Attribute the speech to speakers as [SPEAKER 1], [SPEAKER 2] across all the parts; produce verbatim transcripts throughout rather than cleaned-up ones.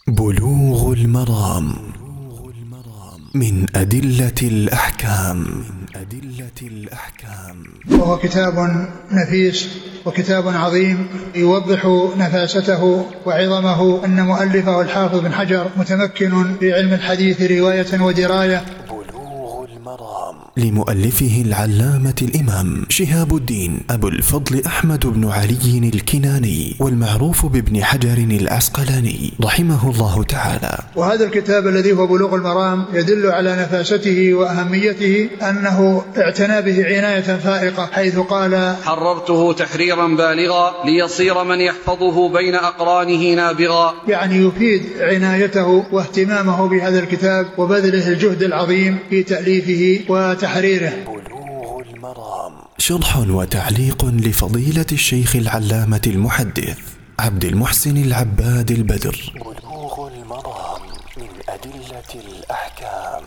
[SPEAKER 1] بلوغ المرام من أدلة الأحكام.
[SPEAKER 2] وهو كتاب نفيس وكتاب عظيم يوضح نفاسته وعظمه. أن مؤلفه الحافظ بن حجر متمكن في علم الحديث رواية ودراية.
[SPEAKER 1] لمؤلفه العلامة الإمام شهاب الدين أبو الفضل أحمد بن علي الكناني، والمعروف بابن حجر العسقلاني رحمه الله تعالى.
[SPEAKER 2] وهذا الكتاب الذي هو بلوغ المرام يدل على نفاسته وأهميته، أنه اعتنى به عناية فائقة، حيث قال:
[SPEAKER 3] حررته تحريرا بالغا ليصير من يحفظه بين أقرانه نابغا.
[SPEAKER 2] يعني يفيد عنايته واهتمامه بهذا الكتاب وبذله الجهد العظيم في تأليفه وتحريره.
[SPEAKER 1] بلوغ المرام شرح وتعليق لفضيلة الشيخ العلامة المحدث عبد المحسن العباد البدر. بلوغ المرام من أدلة الأحكام.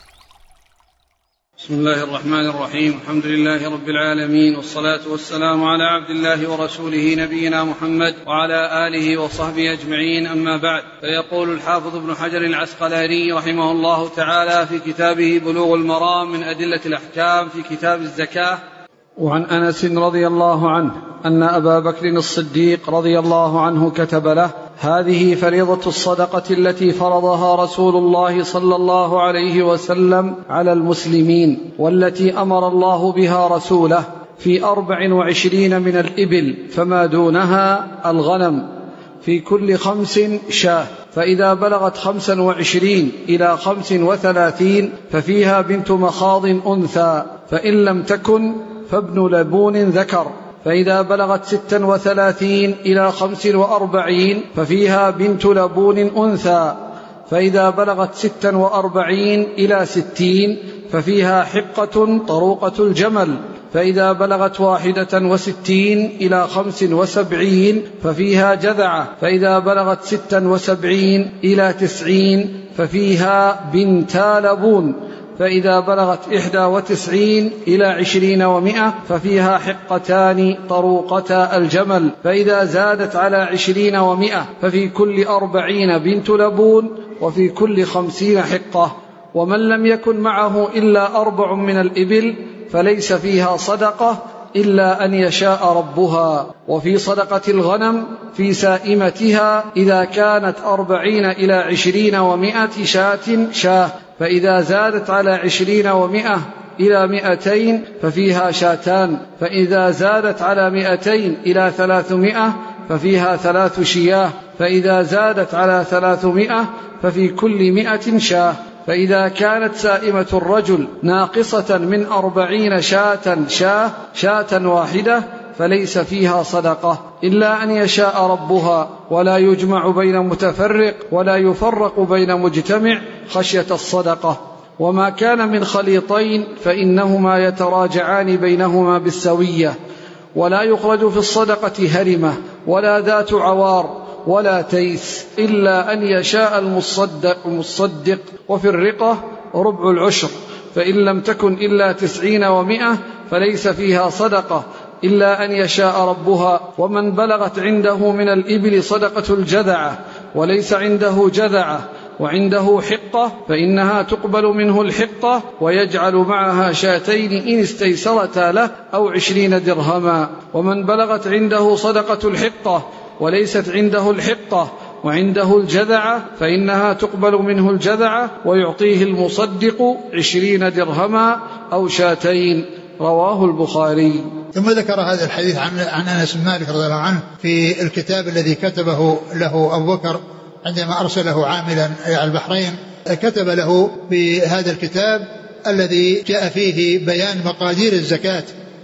[SPEAKER 3] بسم الله الرحمن الرحيم. الحمد لله رب العالمين، والصلاة والسلام على عبد الله ورسوله نبينا محمد وعلى آله وصحبه أجمعين، أما بعد. فيقول الحافظ ابن حجر العسقلاني رحمه الله تعالى في كتابه بلوغ المرام من أدلة الأحكام في كتاب الزكاة: وعن أنس رضي الله عنه أن أبا بكر الصديق رضي الله عنه كتب له: هذه فريضة الصدقة التي فرضها رسول الله صلى الله عليه وسلم على المسلمين، والتي أمر الله بها رسوله في أربع وعشرين من الإبل، فما دونها الغنم، في كل خمس شاة، فإذا بلغت خمسا وعشرين إلى خمس وثلاثين ففيها بنت مخاض أنثى، فإن لم تكن فابن لبون ذكر، فإذا بلغت ستا وثلاثين إلى خمس وأربعين ففيها بنت لبون أنثى، فإذا بلغت ستا وأربعين إلى ستين ففيها حقة طروقة الجمل، فإذا بلغت واحدة وستين إلى خمس وسبعين ففيها جذعة، فإذا بلغت ستا وسبعين إلى تسعين ففيها بنتا لبون، فإذا بلغت إحدى وتسعين إلى عشرين ومئة ففيها حقتان طروقتا الجمل، فإذا زادت على عشرين ومئة ففي كل أربعين بنت لبون، وفي كل خمسين حقة. ومن لم يكن معه إلا أربع من الإبل فليس فيها صدقة إلا أن يشاء ربها. وفي صدقة الغنم في سائمتها إذا كانت أربعين إلى عشرين ومئة شاة شاه، فإذا زادت على عشرين ومئة إلى مئتين ففيها شاتان، فإذا زادت على مئتين إلى ثلاثمائة ففيها ثلاث شياه، فإذا زادت على ثلاثمائة ففي كل مئة شاه. فإذا كانت سائمة الرجل ناقصة من أربعين شاة شاه شاة واحدة فليس فيها صدقة إلا أن يشاء ربها، ولا يجمع بين متفرق ولا يفرق بين مجتمع خشية الصدقة. وما كان من خليطين فإنهما يتراجعان بينهما بالسوية، ولا يخرج في الصدقة هرمة ولا ذات عوار ولا تيس إلا أن يشاء المصدق, المصدق وفي الرقة ربع العشر، فإن لم تكن إلا تسعين ومئة فليس فيها صدقة إلا أن يشاء ربها. ومن بلغت عنده من الإبل صدقة الجذعة وليس عنده جذعة وعنده حقة فإنها تقبل منه الحقة، ويجعل معها شاتين إن استيسرتا له أو عشرين درهما. ومن بلغت عنده صدقة الحقة وليست عنده الحقة وعنده الجذعة فإنها تقبل منه الجذعة، ويعطيه المصدق عشرين درهما أو شاتين. رواه البخاري.
[SPEAKER 2] ثم ذكر هذا الحديث عن, عن أنس بن مالك رضي الله عنه في الكتاب الذي كتبه له أبو بكر عندما أرسله عاملا على البحرين. كتب له بهذا الكتاب الذي جاء فيه بيان مقادير الزكاة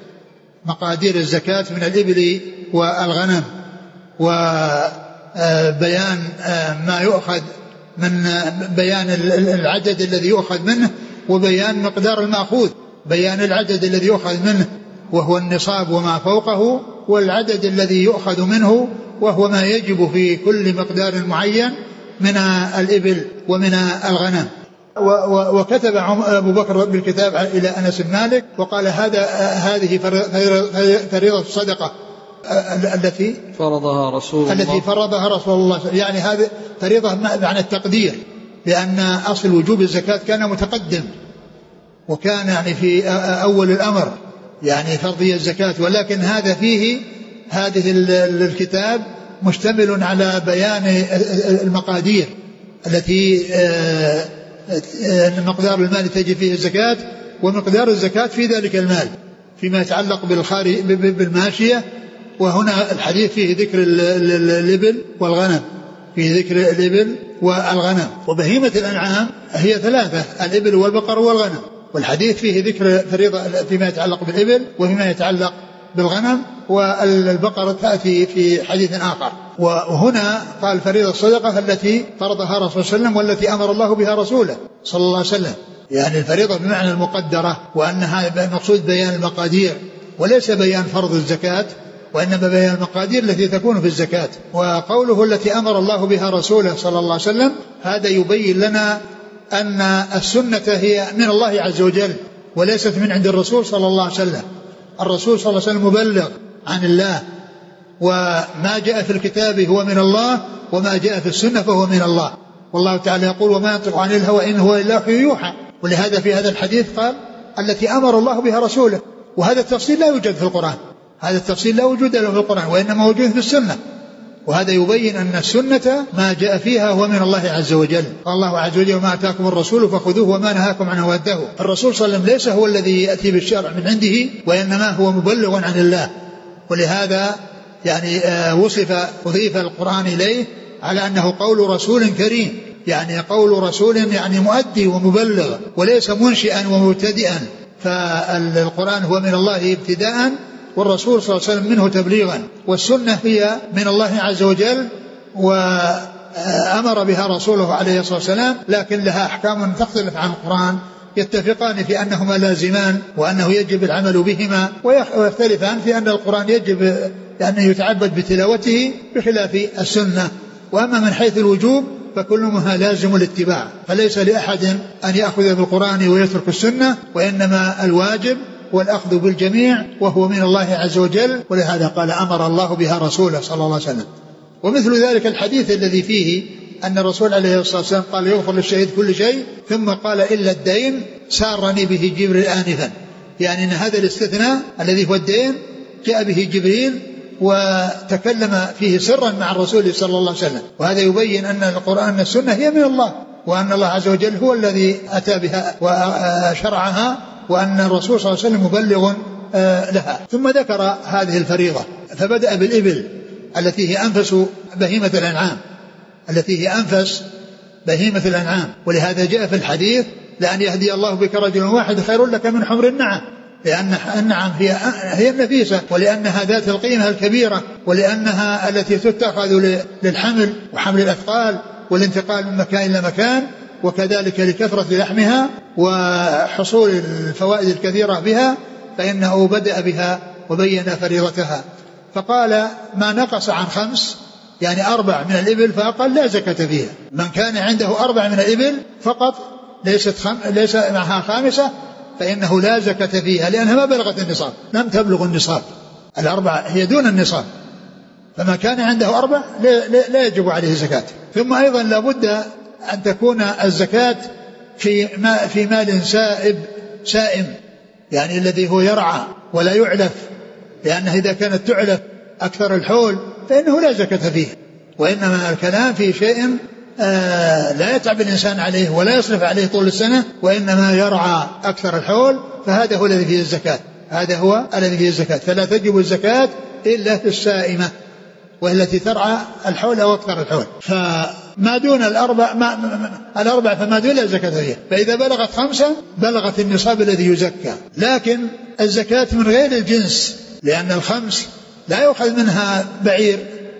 [SPEAKER 2] مقادير الزكاة من الإبل والغنم، وبيان ما يؤخذ من بيان العدد الذي يؤخذ منه، وبيان مقدار المأخوذ، بيان العدد الذي يؤخذ منه وهو النصاب وما فوقه، والعدد الذي يؤخذ منه وهو ما يجب في كل مقدار معين من الإبل ومن الغنم. وكتب أبو بكر بالكتاب إلى أنس بن مالك وقال: هذا هذه فريضة الصدقة التي
[SPEAKER 3] فرضها رسول الله
[SPEAKER 2] التي فرضها رسول الله، يعني هذه فريضة معنى التقدير، لأن أصل وجوب الزكاة كان متقدم وكان يعني في أول الأمر يعني فرضية الزكاة، ولكن هذا فيه هذه الكتاب مشتمل على بيان المقادير التي مقدار المال تجب فيه الزكاة ومقدار الزكاة في ذلك المال فيما يتعلق بالماشية. وهنا الحديث فيه ذكر الإبل والغنم، فيه ذكر الإبل والغنم. وبهيمة الأنعام هي ثلاثة: الإبل والبقر والغنم، والحديث فيه ذكر فريضة فيما يتعلق بالإبل وفيما يتعلق بالغنم، والبقرة تأتي في حديث آخر. وهنا قال فريضة الصدقة التي فرضها رسول الله صلى الله عليه وسلم والتي أمر الله بها رسوله صلى الله عليه وسلم، يعني الفريضة بمعنى المقدرة، وأنها مقصود بيان المقادير وليس بيان فرض الزكاة، وإنما بيان المقادير التي تكون في الزكاة. وقوله التي أمر الله بها رسوله صلى الله عليه وسلم هذا يبين لنا أن السنة هي من الله عز وجل وليست من عند الرسول صلى الله عليه وسلم. الرسول صلى الله عليه وسلم مبلغ عن الله، وما جاء في الكتاب هو من الله وما جاء في السنة فهو من الله، والله تعالى يقول وما ينطق عن الهوى إن هو إلا وحي يوحى. ولهذا في هذا الحديث قال التي أمر الله بها رسوله، وهذا التفصيل لا يوجد في القرآن، هذا التفصيل لا وجود له في القرآن وإنما موجود في السنة. وهذا يبين أن السنة ما جاء فيها هو من الله عز وجل. قال الله عز وجل وما أتاكم الرسول فخذوه وما نهاكم عنه فانتهوا. الرسول صلى الله عليه وسلم ليس هو الذي يأتي بالشرع من عنده وإنما هو مبلغ عن الله، ولهذا يعني وصف أضيف القرآن إليه على أنه قول رسول كريم، يعني قول رسول يعني مؤدي ومبلغ وليس منشئا ومبتدئا. فالقرآن هو من الله ابتداء والرسول صلى الله عليه وسلم منه تبليغا، والسنة هي من الله عز وجل وأمر بها رسوله عليه الصلاة والسلام، لكن لها أحكام تختلف عن القرآن، يتفقان في أنهما لازمان وأنه يجب العمل بهما، ويختلفان في أن القرآن يجب أن يتعبد بتلاوته بخلاف السنة. وأما من حيث الوجوب فكلها لازم الاتباع، فليس لأحد أن يأخذ بالقرآن ويترك السنة، وإنما الواجب والأخذ بالجميع وهو من الله عز وجل. ولهذا قال أمر الله بها رسوله صلى الله عليه وسلم. ومثل ذلك الحديث الذي فيه أن الرسول عليه الصلاة والسلام قال يغفر للشهيد كل شيء، ثم قال إلا الدين سارني به جبريل آنفا، يعني أن هذا الاستثناء الذي هو الدين جاء به جبريل وتكلم فيه سرا مع الرسول صلى الله عليه وسلم. وهذا يبين أن القرآن السنة هي من الله، وأن الله عز وجل هو الذي أتى بها وشرعها، وأن الرسول صلى الله عليه وسلم مبلغ لها. ثم ذكر هذه الفريضة فبدأ بالإبل التي هي أنفس بهيمة الأنعام، التي هي أنفس بهيمة الأنعام. ولهذا جاء في الحديث لأن يهدي الله بك رجلا واحد خير لك من حمر النعم، لأن النعم هي هي النفيسة، ولأنها ذات القيمة الكبيرة، ولأنها التي تتخذ للحمل وحمل الأثقال والانتقال من مكان إلى مكان، وكذلك لكثرة لحمها وحصول الفوائد الكثيرة بها، فإنه بدأ بها وبين فريضتها. فقال ما نقص عن خمس، يعني أربع من الإبل فأقل لا زكاة فيها. من كان عنده أربع من الإبل فقط ليست خم... ليس معها خامسة فإنه لا زكاة فيها، لأنها ما بلغت النصاب، لم تبلغ النصاب، الأربع هي دون النصاب، فما كان عنده أربع لا, لا يجب عليه زكاة. ثم أيضا لابد أن تكون الزكاة في, ما في مال سائب سائم، يعني الذي هو يرعى ولا يعلف، لأنه إذا كانت تعلف أكثر الحول فإنه لا زكاة فيه، وإنما الكلام في شيء آه لا يتعب الإنسان عليه ولا يصرف عليه طول السنة، وإنما يرعى أكثر الحول، فهذا هو الذي فيه الزكاة، هذا هو الذي فيه الزكاة. فلا تجب الزكاة إلا في السائمة والتي ترعى الحول أو أكثر الحول. فما دون الأربع ما ما الأربع فما دون لا زكاة فيها. فإذا بلغت خمسة بلغت النصاب الذي يزكى. لكن الزكاة من غير الجنس، لأن الخمس لا يؤخذ منها بعير،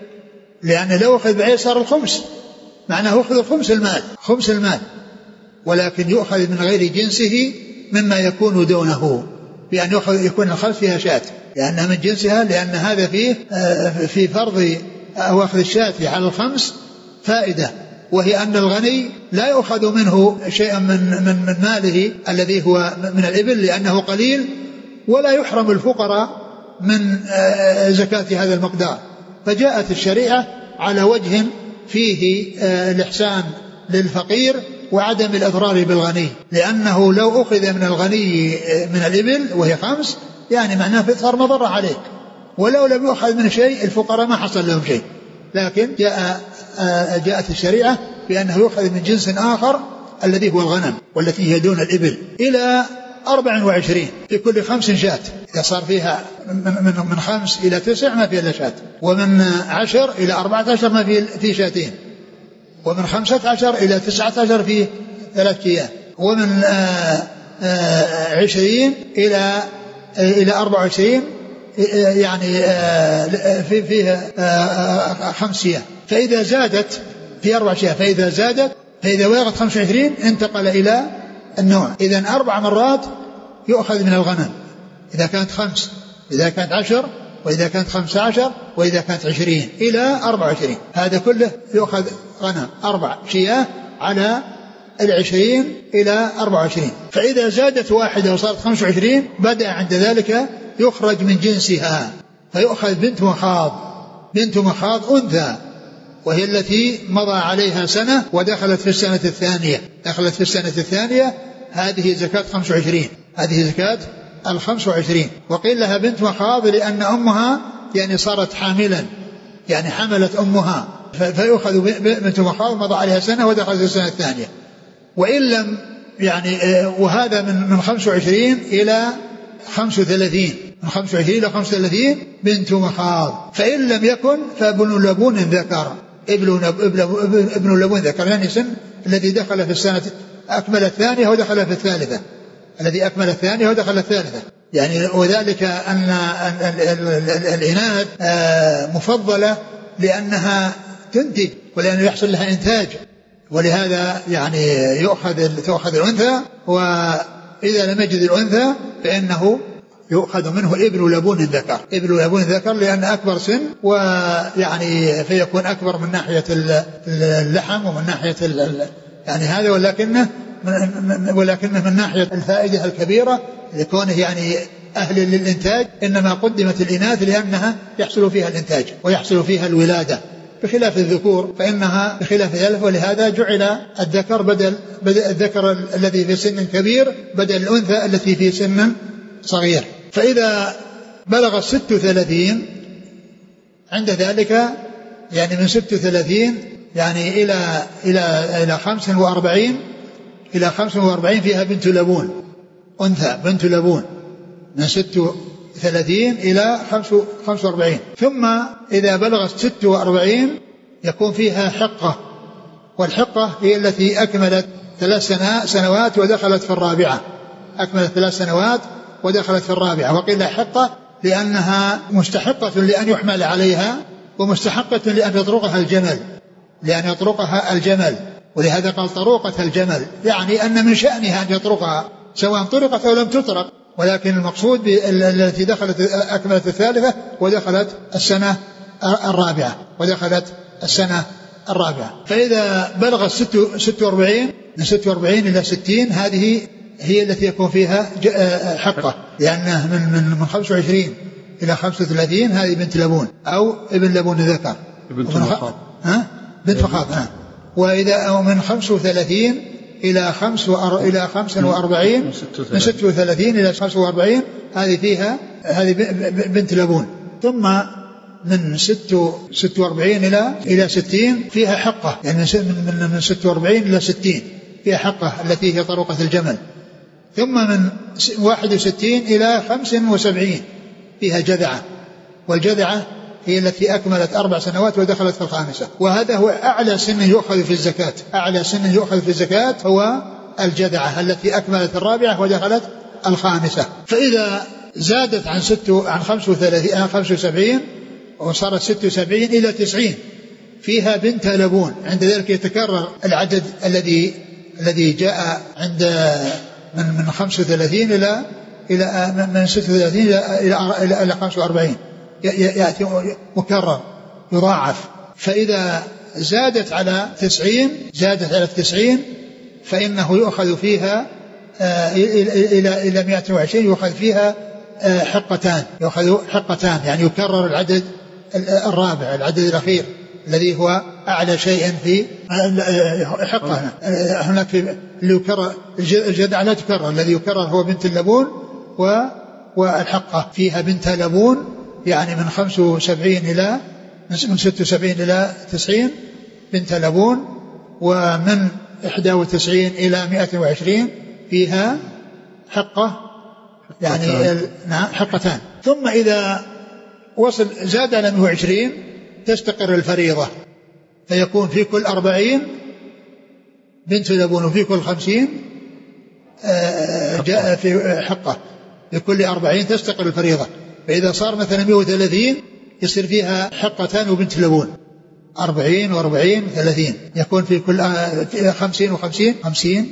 [SPEAKER 2] لأن لو أخذ بعير صار الخمس، معناه يأخذ خمس المال خمس المال ولكن يؤخذ من غير جنسه مما يكون دونه، بأن يأخذ يكون الخمس فيها شاة لأنها من جنسها، لأن هذا فيه في فرض أو أخذ الشاة على الخمس فائدة، وهي أن الغني لا يأخذ منه شيئا من, من, من ماله الذي هو من الإبل لأنه قليل، ولا يحرم الفقراء من زكاة هذا المقدار. فجاءت الشريعة على وجه فيه الإحسان للفقير وعدم الإضرار بالغني، لأنه لو أخذ من الغني من الإبل وهي خمس يعني معناه صار مضرة عليك، ولو لم يؤخذ من شيء الفقراء ما حصل لهم شيء. لكن جاء جاءت الشريعة بأنه يؤخذ من جنس آخر الذي هو الغنم والتي هي دون الإبل إلى أربع وعشرين في كل خمس شاة. إذا صار فيها من, من خمس إلى تسع ما فيها إلا شاة، ومن عشر إلى أربعة عشر ما فيه في شاتين، ومن خمسة عشر إلى تسعة عشر فيه ثلاث شياه، ومن آآ آآ عشرين إلى إلى أربعة وعشرين يعني في فيها خمس شياه. فإذا زادت في أربع شياه، فإذا زادت فإذا بلغت خمسة وعشرين انتقل إلى النوع. إذن أربع مرات يؤخذ من الغنم إذا كانت خمس، إذا كانت عشر، وإذا كانت خمسة عشر، وإذا كانت عشرين إلى أربع وعشرين. هذا كله يؤخذ غنم أربع شياه على العشرين إلى أربع وعشرين. فإذا زادت واحدة وصارت خمسة وعشرين بدأ عند ذلك يخرج من جنسها، فيؤخذ بنت مخاض. بنت مخاض أنثى، وهي التي مضى عليها سنة ودخلت في السنة الثانية دخلت في السنة الثانية هذه زكاة خمسة وعشرين، هذه زكاة الخمس وعشرين. وقيل لها بنت مخاض لأن أمها يعني صارت حاملا، يعني حملت أمها، فيأخذ بنت مخاض مضى عليها سنة ودخلت في السنة الثانية. وإن لم يعني وهذا من من خمسة وعشرين إلى خمسة وثلاثين، من خمسة وعشرين إلى خمسة وثلاثين بنت مخاض. فإن لم يكن فابن لبون ذكر، ابن لبون ذكر يعني سن الذي دخل في السنة أكمل الثانية ودخل في الثالثة، الذي أكمل الثانية ودخل الثالثة يعني. وذلك أن الإناث مفضلة لأنها تنتج ولأنه يحصل لها إنتاج، ولهذا يعني يؤخذ تؤخذ الأنثى، وإذا لم يجد الأنثى فإنه يؤخذ منه ابن لبون ذكر، ابن لبون ذكر لأن أكبر سن، ويعني فيكون أكبر من ناحية اللحم ومن ناحية يعني هذا، ولكنه ولكنه من ناحية الفائدة الكبيرة لكونه يعني أهل للإنتاج. إنما قدمت الإناث لأنها يحصل فيها الإنتاج ويحصل فيها الولادة، بخلاف الذكور فإنها بخلاف ذلك. ولهذا جعل الذكر بدل, بدل الذكر الذي في سن كبير بدل الأنثى التي في سن صغير. فإذا بلغ ست وثلاثين عند ذلك يعني من ست وثلاثين يعني إلى إلى إلى خمس وأربعين إلى خمس وأربعين فيها بنت لبون أنثى، بنت لبون من ست وثلاثين إلى خمس وأربعين. ثم إذا بلغت ست وأربعين يكون فيها حقة، والحقة هي التي أكملت ثلاث سنوات ودخلت في الرابعة، أكملت ثلاث سنوات ودخلت في الرابعة. وقيل حقة لأنها مستحقة لأن يحمل عليها، ومستحقة لأن يطرقها الجمل لأن يطرقها الجمل ولهذا قال طروقة الجمل، يعني أن من شأنها أن يطرقها سواء طرقت أو لم تطرق. ولكن المقصود التي دخلت أكملت الثالثة ودخلت السنة الرابعة ودخلت السنة الرابعة. فإذا بلغ ست وأربعين من ست وأربعين إلى ستين هذه هي التي يكون فيها حقة، لأنه من من من خمسة وعشرين إلى خمسة وثلاثين هذه بنت لبون أو ابن لبون ذكر،
[SPEAKER 4] بنت مخاض
[SPEAKER 2] ها بنت مخاض ها. وإذا أو من خمسة وثلاثين إلى خمس وأر... إلى خمسة وأربعين من ستة وثلاثين إلى خمسة وأربعين هذه فيها هذه بنت لبون. ثم من ستة وأربعين إلى إلى ستين فيها حقة، يعني من من ستة وأربعين إلى ستين فيها حقة التي هي طرقة الجمل. ثم من واحد وستين إلى خمس وسبعين فيها جذعة، والجذعة هي التي أكملت أربع سنوات ودخلت في الخامسة. وهذا هو أعلى سن يؤخذ في الزكاة، أعلى سن يؤخذ في الزكاة هو الجذعة التي أكملت الرابعة ودخلت الخامسة. فإذا زادت عن ست عن خمس وثلاثين عن خمس وسبعين وصارت ست وسبعين إلى تسعين فيها بنت لبون. عند ذلك يتكرر العدد الذي الذي جاء عند من من خمس وثلاثين إلى إلى من ست وثلاثين إلى إلى إلى خمس وأربعين يأتي مكرر يضاعف. فإذا زادت على تسعين زادت على التسعين فإنه يؤخذ فيها إلى إلى مئة وعشرين يؤخذ فيها حقتان، يؤخذ حقتان يعني يكرر العدد الرابع العدد الأخير الذي هو أعلى شيء في حقه. هناك في اللي يكرر الجدع لا تكرر، الذي يكرر هو بنت اللبون والحقة فيها بنت لبون يعني من خمس وسبعين إلى من ست وسبعين إلى تسعين بنت لبون، ومن إحدى وتسعين إلى مائة وعشرين فيها حقة يعني نعم حقتان. ثم إذا وصل زاد على مائة وعشرين تستقر الفريضة، فيكون في كل أربعين بنت لبون وفي كل خمسين جاء في حقه، في كل أربعين تستقر الفريضة. فإذا صار مثلا مائة وثلاثين يصير فيها حقتان وبنت لبون، أربعين وأربعين ثلاثين، يكون في كل خمسين وخمسين خمسين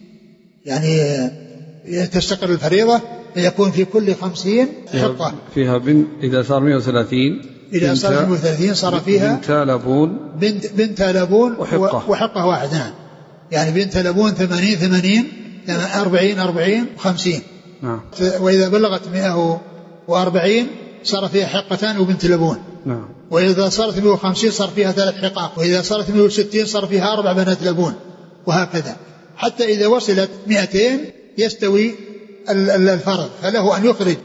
[SPEAKER 2] يعني تستقر الفريضة، فيكون في كل خمسين حقة
[SPEAKER 3] فيها بنت. إذا صار مائة وثلاثين
[SPEAKER 2] إذا صار مائة وثلاثين صار فيها
[SPEAKER 3] بنت لبون
[SPEAKER 2] بنت, بنت لبون
[SPEAKER 3] وحقة,
[SPEAKER 2] وحقة واحد نعم. يعني بنت لبون ثمانين ثمانين أربعين أربعين خمسين
[SPEAKER 3] نعم.
[SPEAKER 2] وإذا بلغت مائة وأربعين صار فيها حقتان وبنت لبون
[SPEAKER 3] نعم.
[SPEAKER 2] وإذا صارت مائة وخمسين صار فيها ثلاث حقاق، وإذا صارت مائة وستين صار فيها أربع بنات لبون، وهكذا حتى إذا وصلت مائتين يستوي الفرض، فله أن يخرج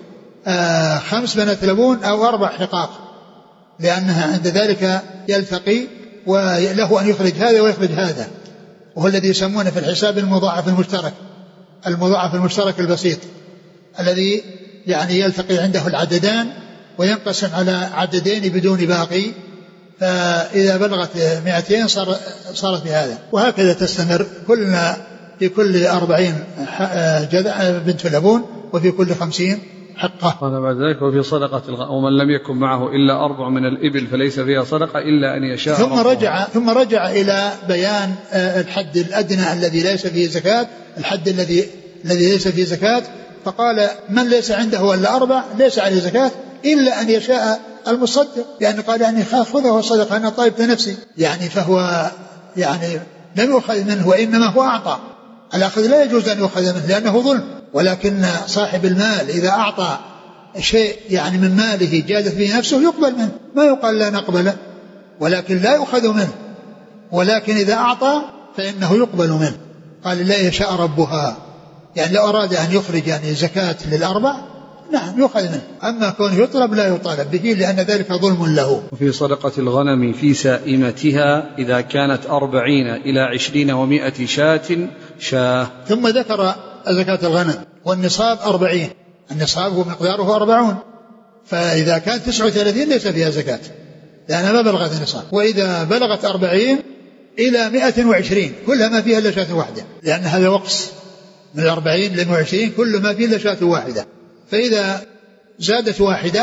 [SPEAKER 2] خمس بنات لبون أو أربع حقاق، لأنها عند ذلك يلتقي، وله أن يخرج هذا ويخرج هذا، وهو الذي يسمونه في الحساب المضاعف المشترك، المضاعف المشترك البسيط الذي يعني يلتقي عنده العددان وينقسم على عددين بدون باقي، فإذا بلغت مئتين صار صارت بهذا، وهكذا تستمر كلنا في كل أربعين جذع بنت لبون وفي كل خمسين حقه.
[SPEAKER 3] قال بعد ذلك وفي صدقة الغ... ومن لم يكن معه إلا أربع من الإبل فليس فيها صدقة إلا أن يشاء
[SPEAKER 2] ثم ربه. رجع ثم رجع إلى بيان الحد الأدنى الذي ليس فيه زكاة، الحد الذي الذي ليس فيه زكاة، فقال من ليس عنده إلا أربع ليس عليه زكاة إلا أن يشاء المصدق، يعني قال يعني خذه صدقة أنا طيبت نفسي، يعني فهو يعني لم يؤخذ منه وإنما هو أعطى. الأخذ لا يجوز أن يؤخذ منه لأنه ظلم، ولكن صاحب المال إذا أعطى شيء يعني من ماله جادت به نفسه يقبل منه، ما يقال لا نقبله، ولكن لا يؤخذ منه، ولكن إذا أعطى فإنه يقبل منه. قال لا يشاء ربها، يعني لو أراد أن يخرج يعني زكاة للأربع نعم يؤخذ منه، أما كونه يطلب لا يطالب به لأن ذلك ظلم له.
[SPEAKER 3] وفي صدقة الغنم في سائمتها إذا كانت أربعين إلى عشرين ومائة شاة شاه.
[SPEAKER 2] ثم ذكر زكاة الغنم والنصاب أربعين، النصاب هو مقداره أربعون، فإذا كانت تسعة وثلاثين ليس فيها زكاة لأنها ما بلغت النصاب، وإذا بلغت أربعين إلى مائة وعشرين كلها ما فيها إلا شاة واحدة، لأن هذا وقص من الأربعين إلى وعشرين كل ما فيه إلا شاة واحدة، فإذا زادت واحدة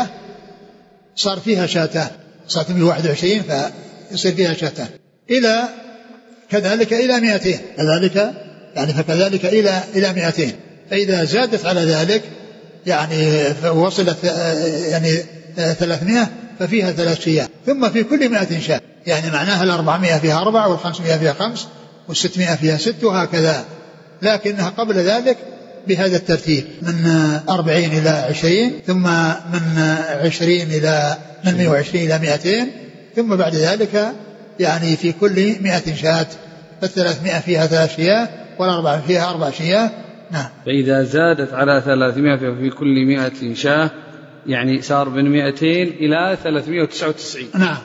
[SPEAKER 2] صار فيها شاتان، صارت من واحد وعشرين فيصير فيها شاتان، إلى كذلك إلى مئتين كذلك يعني فكذلك إلى إلى مئتين، فإذا زادت على ذلك يعني وصلت يعني ثلاثمائة ففيها ثلاث شياه، ثم في كل مئة شاة، يعني معناها الأربعمائة فيها أربع والخمسمائة فيها خمس والستمائة فيها ست وهكذا، لكنها قبل ذلك بهذا الترتيب من أربعين إلى عشرين، ثم من عشرين إلى من مئة وعشرين إلى مئتين، ثم بعد ذلك يعني في كل مئة شاة، فالثلاثمائة فيها ثلاث شياه والأربع فيها أربع شياه. نعم.
[SPEAKER 3] فإذا زادت على ثلاثمائة في كل مئة شاة يعني صار من مئتين إلى ثلاثمائة وتسعة وتسعين.
[SPEAKER 2] نعم.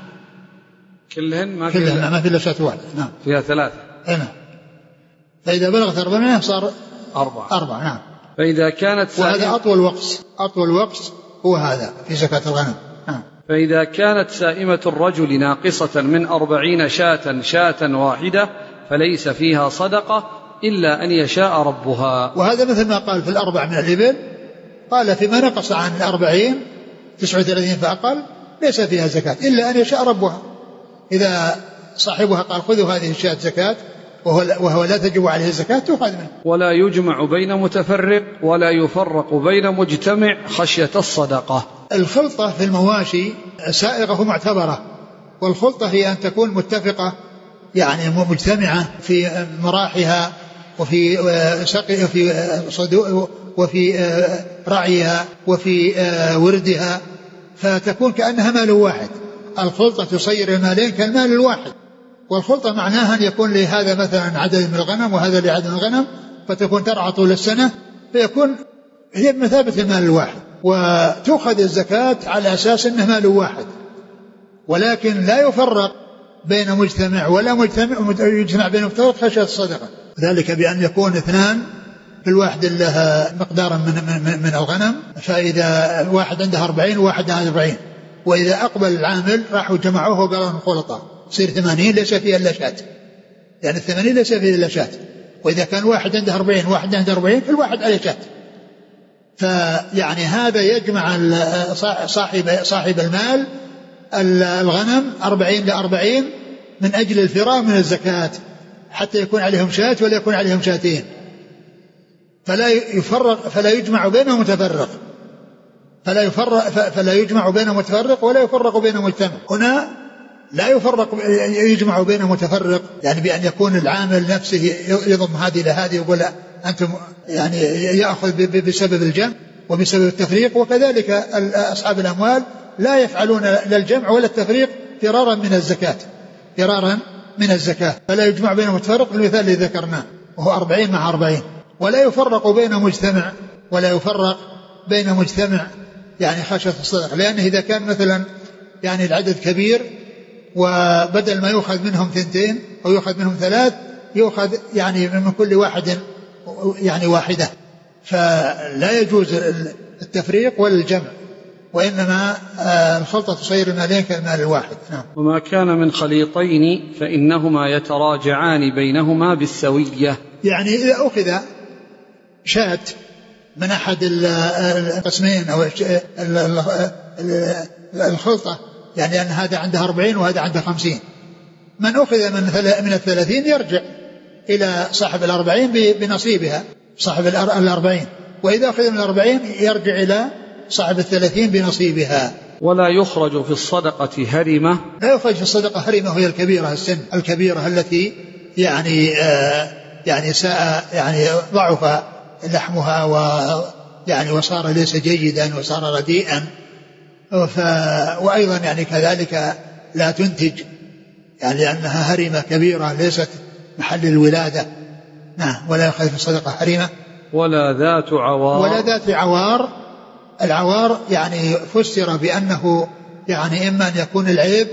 [SPEAKER 3] كلهن ما
[SPEAKER 2] فيها ما فيها شاة واحدة. نعم.
[SPEAKER 3] فيها ثلاثة.
[SPEAKER 2] نعم. فإذا بلغت أربعمائة صار
[SPEAKER 3] أربعة.
[SPEAKER 2] أربعة. نعم.
[SPEAKER 3] فإذا كانت
[SPEAKER 2] وهذا أطول وقت أطول وقت هو هذا في زكاة الغنم. نعم.
[SPEAKER 3] فإذا كانت سائمة الرجل ناقصة من أربعين شاة شاة واحدة فليس فيها صدقة إلا أن يشاء ربها.
[SPEAKER 2] وهذا مثل ما قال في الأربع من الإبل، قال فيما نقص عن الأربعين تسعة وثلاثين فأقل ليس فيها زكاة إلا أن يشاء ربها. إذا صاحبها قال خذوا هذه الشاة زكاة وهو, وهو لا تجب عليه الزكاة تؤخذ منه.
[SPEAKER 3] ولا يجمع بين متفرق ولا يفرق بين مجتمع خشية الصدقة.
[SPEAKER 2] الخلطة في المواشي سائغة معتبرة، والخلطة هي أن تكون متفقة يعني مجتمعة في مراحها وفي سقي وفي صدو وفي رعيها وفي وردها، فتكون كأنها مال واحد. الخلطة تصير المالين كالمال الواحد، والخلطة معناها أن يكون لهذا مثلا عدد من الغنم وهذا لعدد من الغنم، فتكون ترعى طول السنة، فيكون هي بمثابة المال الواحد، وتأخذ الزكاة على أساس أنه مال واحد، ولكن لا يفرق بين مجتمع ولا مجتمع يجتمع بين مفترض خشية الصدقة، ذلك بأن يكون اثنان في الواحد لها مقدارا من, من, من الغنم، فإذا واحد عنده أربعين وواحد عنده أربعين، وإذا أقبل العامل راحوا جمعوه وقالوا خلطة يصير ثمانين ليس فيها إلا شاة، يعني الثمانين ليس فيها إلا شاة، وإذا كان واحد عنده أربعين وواحد عنده أربعين كل واحد عليه شاة. فيعني هذا يجمع صاحب صاحب المال الغنم أربعين لأربعين من أجل الفراغ من الزكاة، حتى يكون عليهم شاة ولا يكون عليهم شاتين، فلا يفرق فلا يجمع بينهم متفرق فلا يفرق فلا يجمع بينهم متفرق ولا يفرق بينهم مجتمع. هنا لا يفرق يجمع بينهم متفرق، يعني بأن يكون العامل نفسه يضم هذه إلى هذه ويقول أنتم يعني يأخذ بسبب الجمع وبسبب التفريق، وكذلك أصحاب الأموال لا يفعلون لا الجمع ولا التفريق فرارا من الزكاة فرارا من الزكاة فلا يجمع بينهم متفرق المثال الذي ذكرناه وهو أربعين مع أربعين. ولا يفرق بين مجتمع ولا يفرق بين مجتمع يعني خشية الصدقة، لأنه إذا كان مثلا يعني العدد كبير وبدل ما يؤخذ منهم ثنتين أو يؤخذ منهم ثلاث يؤخذ يعني من كل واحد يعني واحدة، فلا يجوز التفريق ولا الجمع، وإنما الخلطة تصير المالين كالمال الواحد. نعم.
[SPEAKER 3] وما كان من خليطين فإنهما يتراجعان بينهما بالسوية،
[SPEAKER 2] يعني إذا أخذ شاة من أحد القسمين أو الخلطة، يعني أن هذا عنده أربعين وهذا عنده خمسين، من أخذ من الثلاثين يرجع إلى صاحب الأربعين بنصيبها صاحب الأربعين، وإذا أخذ من الأربعين يرجع إلى صاحب الثلاثين بنصيبها.
[SPEAKER 3] ولا يخرج في الصدقة هرمة،
[SPEAKER 2] لا يخرج في الصدقة هرمة، وهي الكبيرة السن الكبيرة التي يعني آه يعني ساء يعني ضعف لحمها ويعني وصار ليس جيدا وصار رديئا، وأيضا يعني كذلك لا تنتج، يعني لأنها هرمة كبيرة ليست محل الولادة. نعم. ولا يخرج في الصدقة هرمة
[SPEAKER 3] ولا ذات عوار
[SPEAKER 2] ولا ذات عوار. العوار يعني فسر بأنه يعني إما أن يكون العيب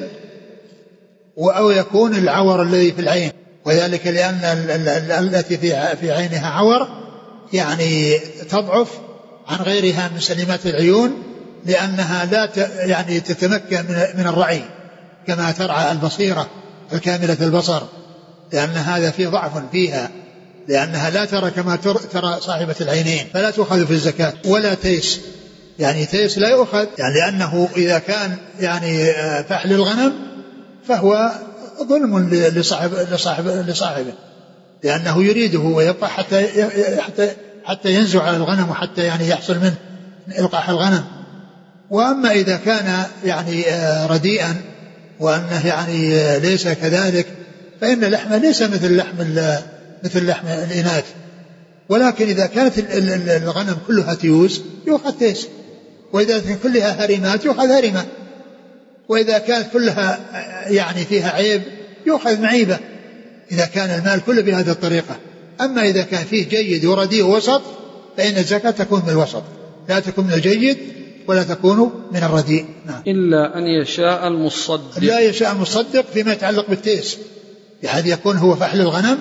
[SPEAKER 2] أو يكون العور الذي في العين، وذلك لأن التي في عينها عور يعني تضعف عن غيرها من سليمات العيون، لأنها لا يعني تتمكن من الرعي كما ترعى البصيرة الكاملة البصر، لأن هذا فيه ضعف فيها، لأنها لا ترى كما ترى صاحبة العينين، فلا تؤخذ في الزكاة. ولا تيس، يعني تيس لا يؤخذ، يعني لأنه إذا كان يعني فحل الغنم فهو ظلم لصاحب لصاحب لصاحبه، لأنه يريده ويبقى حتى حتى حتى ينزع على الغنم وحتى يعني يحصل منه إلقاح الغنم. وأما إذا كان يعني رديئا وأنه يعني ليس كذلك فإن اللحم ليس مثل لحم مثل لحم الإناث، ولكن إذا كانت الغنم كلها تيوز يؤخذ تيس، وإذا كانت كلها هرمات يؤخذ هرمة، وإذا كانت كلها يعني فيها عيب يؤخذ معيبة، إذا كان المال كله بهذه الطريقة. أما إذا كان فيه جيد ورديء ووسط فإن الزكاة تكون من الوسط، لا تكون من الجيد ولا تكون من الرديء. نعم.
[SPEAKER 3] إلا أن يشاء المصدق،
[SPEAKER 2] لا يشاء المصدق فيما يتعلق بالتيس، يعني يكون هو فحل الغنم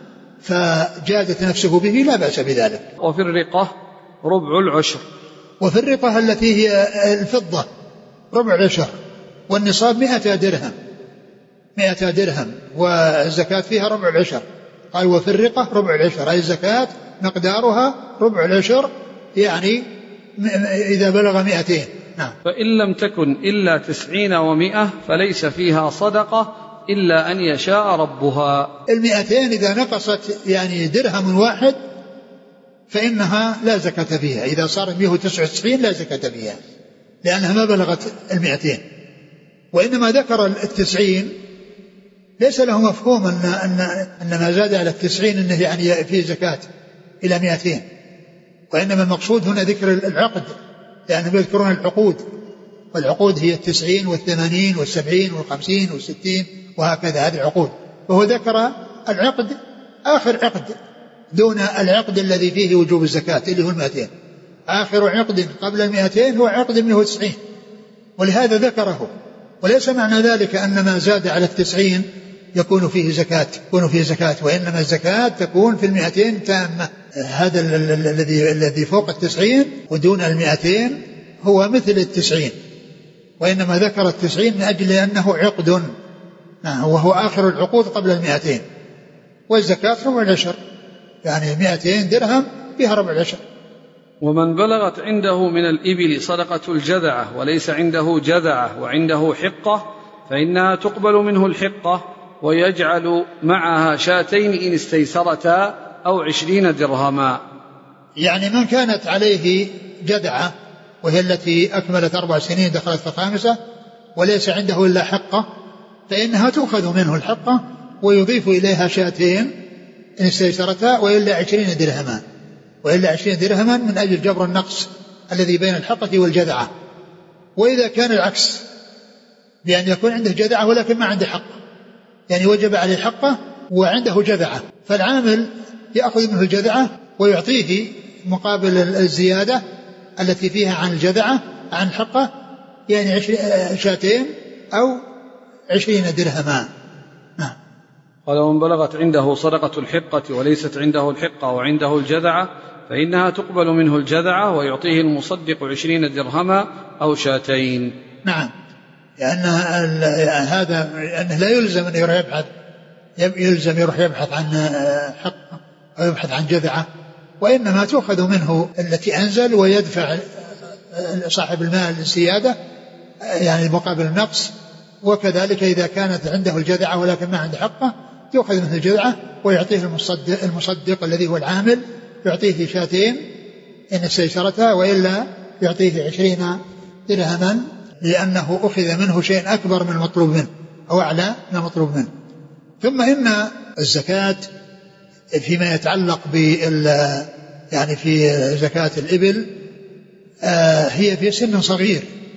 [SPEAKER 2] فجادت نفسه به لا بأس بذلك.
[SPEAKER 3] وفي الرقة ربع العشر،
[SPEAKER 2] وفي الرقة التي هي الفضة ربع العشر، والنصاب مئة درهم مئة درهم والزكاة فيها ربع العشر. قال وفي الرقة ربع العشر، أي الزكاة مقدارها ربع العشر، يعني إذا بلغ مئتين. نعم.
[SPEAKER 3] فإن لم تكن إلا تسعين ومئة فليس فيها صدقة إلا أن يشاء ربها.
[SPEAKER 2] المئتين إذا نقصت يعني درهم واحد فإنها لا زكاة فيها، إذا صار مئة وتسعة وتسعين لا زكاة فيها لأنها ما بلغت المئتين. وإنما ذكر التسعين ليس له مفهوم أن, أن, أن ما زاد على التسعين أنه يعني فيه زكاة إلى مئتين، وإنما المقصود هنا ذكر العقد، لأنهم يذكرون العقود، والعقود هي التسعين والثمانين والسبعين والخمسين والستين وهكذا، هذه العقود. وهو ذكر العقد آخر عقد دون العقد الذي فيه وجوب الزكاة اللي هو المئتين. آخر عقد قبل المئتين هو عقد منه تسعين، ولهذا ذكره. وليس معنى ذلك أن ما زاد على التسعين يكون فيه زكاة يكون فيه زكاة وإنما الزكاة تكون في المئتين تامة. هذا الذي الذي فوق التسعين ودون المئتين هو مثل التسعين، وإنما ذكر التسعين من أجل أنه عقد، وهو آخر العقود قبل المئتين. والزكاة ربع العشر، يعني مئتين درهم فيها ربع العشر.
[SPEAKER 3] ومن بلغت عنده من الإبل صدقة الجذعة وليس عنده جذعة وعنده حقة فإنها تقبل منه الحقة ويجعل معها شاتين إن استيسرتا أو عشرين درهما.
[SPEAKER 2] يعني من كانت عليه جذعة وهي التي أكملت أربع سنين دخلت في الخامسة وليس عنده إلا حقة فإنها تأخذ منه الحقة ويضيف إليها شاتين إن استيسرتا وإلا عشرين درهما وإلا عشرين درهما من أجل جبر النقص الذي بين الحقة والجذعة. وإذا كان العكس بأن يكون عنده جذعة ولكن ما عنده حقة، يعني وجب عليه حقة وعنده جذعة، فالعامل يأخذ منه الجذعة ويعطيه مقابل الزيادة التي فيها عن الجذعة عن الحقة، يعني شاتين أو عشرين درهما. نعم.
[SPEAKER 3] قال ومن بلغت عنده صدقة الحقة وليست عنده الحقة وعنده الجذعة فإنها تقبل منه الجذعة ويعطيه المصدق عشرين درهما أو شاتين.
[SPEAKER 2] نعم، لأن هذا أنه لا يلزم أن يروح يبحث يلزم يروح يبحث عن حقه أو يبحث عن جذعة، وإنما تأخذ منه التي أنزل ويدفع صاحب المال الزيادة يعني مقابل النقص. وكذلك إذا كانت عنده الجذعة ولكن ما عنده حقه يأخذ منه الجذعة ويعطيه المصدق, المصدق الذي هو العامل يعطيه شاتين إن استيسرتها وإلا يعطيه عشرين درهما، لأنه أخذ منه شيء أكبر من المطلوب منه أو أعلى من المطلوب منه. ثم إن الزكاة فيما يتعلق بال يعني في زكاة الإبل آه هي في سن صغير،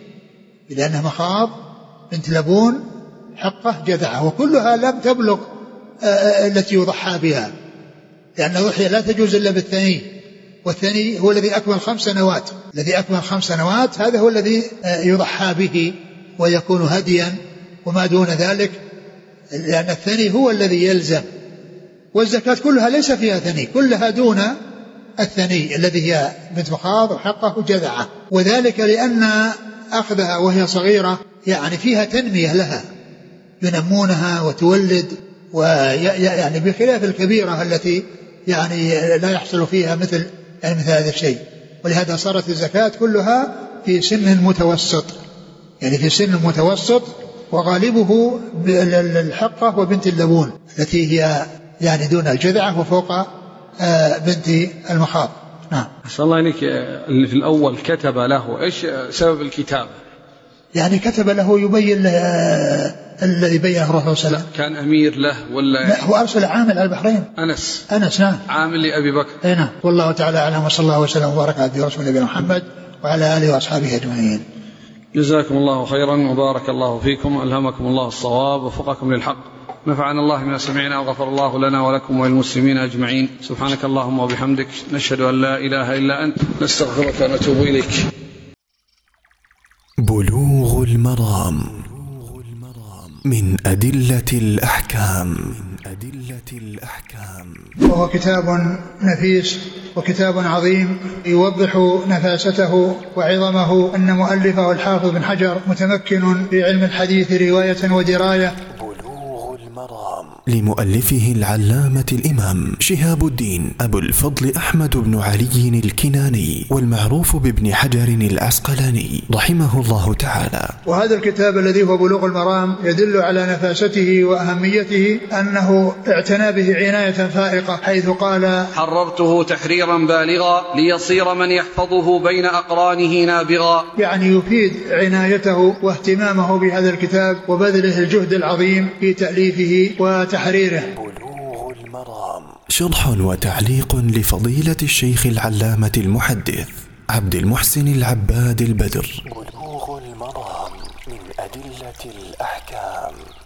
[SPEAKER 2] لأنها مخاض بنت لبون حقه جذعه، وكلها لم تبلغ آه التي يضحى بها، لأن الضحية لا تجوز إلا بالثني، والثني هو الذي أكمل خمس سنوات الذي أكمل خمس سنوات هذا هو الذي آه يضحى به ويكون هديا، وما دون ذلك لأن الثني هو الذي يلزم. والزكاة كلها ليس فيها ثني، كلها دون الثني الذي هي بنت مخاض وحقه جذعه، وذلك لأن أخذها وهي صغيرة يعني فيها تنمية لها، ينمونها وتولد، ويعني بخلاف الكبيرة التي يعني لا يحصل فيها مثل يعني مثل هذا الشيء. ولهذا صارت الزكاة كلها في سن متوسط، يعني في سن متوسط، وغالبه الحقة وبنت اللبون التي هي يعني دون الجذعة وفوق بنت المخاض. نعم.
[SPEAKER 3] أسأل الله إليك، اللي في الأول كتب له إيش سبب الكتابة؟
[SPEAKER 2] يعني كتب له يبين له الذي بينه الرسول صلى الله عليه وسلم.
[SPEAKER 3] كان أمير له ولا؟
[SPEAKER 2] لا، هو أرسل عامل على البحرين.
[SPEAKER 3] أنس.
[SPEAKER 2] أنس نعم.
[SPEAKER 3] عامل لأبي بكر.
[SPEAKER 2] أي نعم. والله تعالى أعلم، وصلى الله وسلم وبارك على رسول الله محمد وعلى آله وأصحابه أجمعين.
[SPEAKER 3] جزاكم الله خيرا وبارك الله فيكم، ألهمكم الله الصواب ووفقكم للحق، نفعنا الله بما سمعنا وغفر الله لنا ولكم وللمسلمين أجمعين. سبحانك اللهم وبحمدك، نشهد أن لا إله إلا أنت، نستغفرك ونتوب إليك.
[SPEAKER 1] بلوغ المرام من أدلة الأحكام. أدلة الأحكام.
[SPEAKER 2] وهو كتاب نفيس وكتاب عظيم يوضح نفاسته وعظمه. أن مؤلفه الحافظ بن حجر متمكن في علم الحديث رواية ودراية.
[SPEAKER 1] لمؤلفه العلامة الإمام شهاب الدين أبو الفضل أحمد بن علي الكناني، والمعروف بابن حجر العسقلاني رحمه الله تعالى.
[SPEAKER 2] وهذا الكتاب الذي هو بلوغ المرام يدل على نفاسته وأهميته، أنه اعتنى به عناية فائقة، حيث قال:
[SPEAKER 3] حررته تحريرا بالغا ليصير من يحفظه بين أقرانه نابغا.
[SPEAKER 2] يعني يفيد عنايته واهتمامه بهذا الكتاب وبذله الجهد العظيم في تأليفه وتحريره.
[SPEAKER 1] بلوغ المرام. شرح وتعليق لفضيلة الشيخ العلامة المحدث عبد المحسن العباد البدر. بلوغ المرام من أدلة الأحكام.